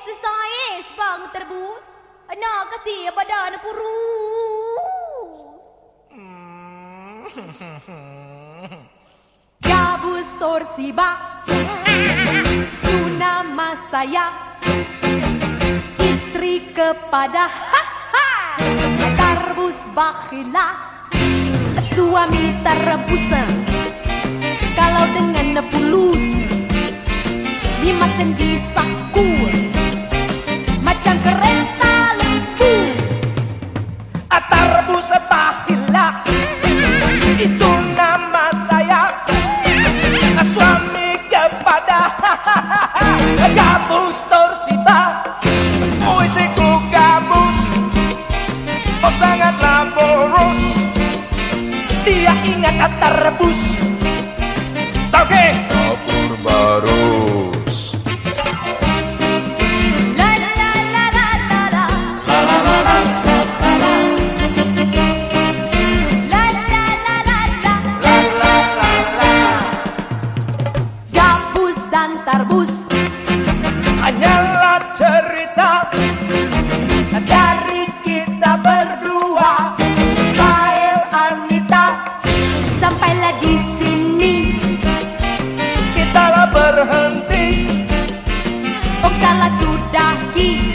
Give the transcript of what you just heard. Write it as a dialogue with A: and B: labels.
A: exercise bang terbus. Anak kasih badan kurus.
B: Gabus Torsiba, itu nama saya. Istri kepada Tarbus Bakhila, suami terbus. Kalau dengan pulus, 5 sendi saku, macam kereta lembu.
C: Tarbus Bakhila, itu nama saya. Suami kepada Gabus Torsiba. Puisiku gabus, oh sangatlah boros. Dia ingat Tarbus, oke, dapur barus.
B: La la la la la la la.
C: La la la la.
B: La la la la la.
C: La la la la.
B: Gabus dan Tarbus
C: Hanyalah cerita dari kita berdua. Fail Anita,
B: sampailah di sini.
C: kita lah berhenti.
B: Oh salah sudahi.